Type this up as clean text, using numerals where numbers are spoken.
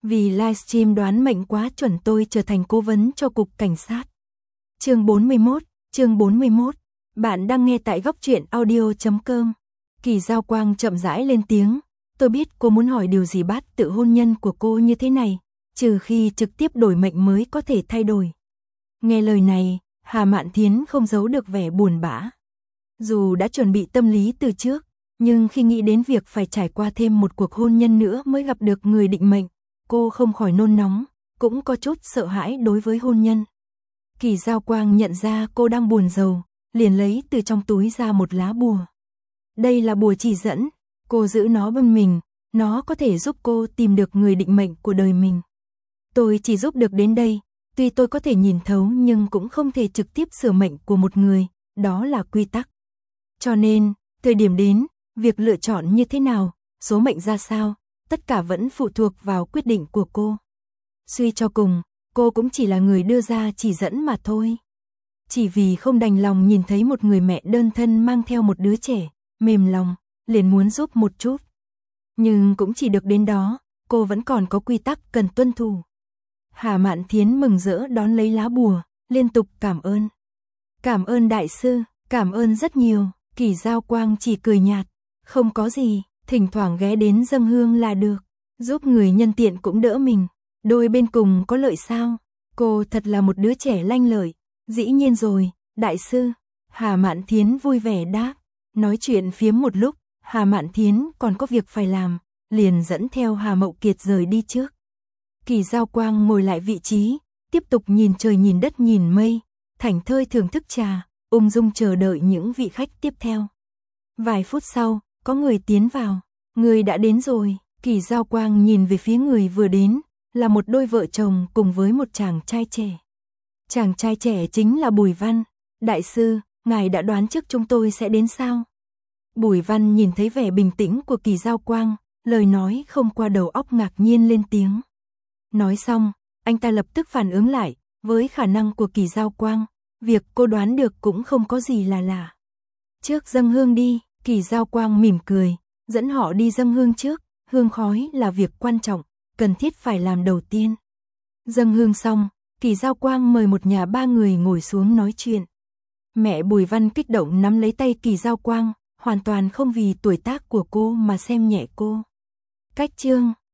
Vì livestream đoán mệnh quá chuẩn tôi trở thành cố vấn cho cục cảnh sát. Chương 41. Bạn đang nghe tại góc truyện audio.com. Kỳ Giao Quang chậm rãi lên tiếng. Tôi biết cô muốn hỏi điều gì bát tự hôn nhân của cô như thế này, trừ khi trực tiếp đổi mệnh mới có thể thay đổi. Nghe lời này, Hà Mạn Thiến không giấu được vẻ buồn bã. Dù đã chuẩn bị tâm lý từ trước, nhưng khi nghĩ đến việc phải trải qua thêm một cuộc hôn nhân nữa mới gặp được người định mệnh, cô không khỏi nôn nóng, cũng có chút sợ hãi đối với hôn nhân. Kỳ Giao Quang nhận ra cô đang buồn rầu, liền lấy từ trong túi ra một lá bùa. Đây là bùa chỉ dẫn, cô giữ nó bên mình, nó có thể giúp cô tìm được người định mệnh của đời mình. Tôi chỉ giúp được đến đây, tuy tôi có thể nhìn thấu nhưng cũng không thể trực tiếp sửa mệnh của một người, đó là quy tắc. Cho nên, thời điểm đến, việc lựa chọn như thế nào, số mệnh ra sao, tất cả vẫn phụ thuộc vào quyết định của cô. Suy cho cùng, cô cũng chỉ là người đưa ra chỉ dẫn mà thôi. Chỉ vì không đành lòng nhìn thấy một người mẹ đơn thân mang theo một đứa trẻ, mềm lòng, liền muốn giúp một chút. Nhưng cũng chỉ được đến đó, cô vẫn còn có quy tắc cần tuân thủ. Hà Mạn Thiến mừng rỡ đón lấy lá bùa, liên tục cảm ơn. Cảm ơn đại sư, cảm ơn rất nhiều. Kỳ Giao Quang chỉ cười nhạt, không có gì, thỉnh thoảng ghé đến dâng hương là được, giúp người nhân tiện cũng đỡ mình, đôi bên cùng có lợi sao. Cô thật là một đứa trẻ lanh lợi. Dĩ nhiên rồi, đại sư. Hà Mạn Thiến vui vẻ đáp. Nói chuyện phiếm một lúc, Hà Mạn Thiến còn có việc phải làm, liền dẫn theo Hà Mậu Kiệt rời đi trước. Kỳ Giao Quang ngồi lại vị trí, tiếp tục nhìn trời nhìn đất nhìn mây, thảnh thơi thưởng thức trà, ung dung chờ đợi những vị khách tiếp theo. Vài phút sau, có người tiến vào. Người đã đến rồi. Kỳ Giao Quang nhìn về phía người vừa đến, là một đôi vợ chồng cùng với một chàng trai trẻ. Chàng trai trẻ chính là Bùi Văn. Đại sư, ngài đã đoán trước chúng tôi sẽ đến sao? Bùi Văn nhìn thấy vẻ bình tĩnh của Kỳ Giao Quang, lời nói không qua đầu óc ngạc nhiên lên tiếng. Nói xong, anh ta lập tức phản ứng lại, với khả năng của Kỳ Giao Quang, việc cô đoán được cũng không có gì là lạ. Trước dâng hương đi. Kỳ Giao Quang mỉm cười, dẫn họ đi dâng hương trước, hương khói là việc quan trọng, cần thiết phải làm đầu tiên. Dâng hương xong, Kỳ Giao Quang mời một nhà ba người ngồi xuống nói chuyện. Mẹ Bùi Văn kích động nắm lấy tay Kỳ Giao Quang, hoàn toàn không vì tuổi tác của cô mà xem nhẹ cô. Cách chương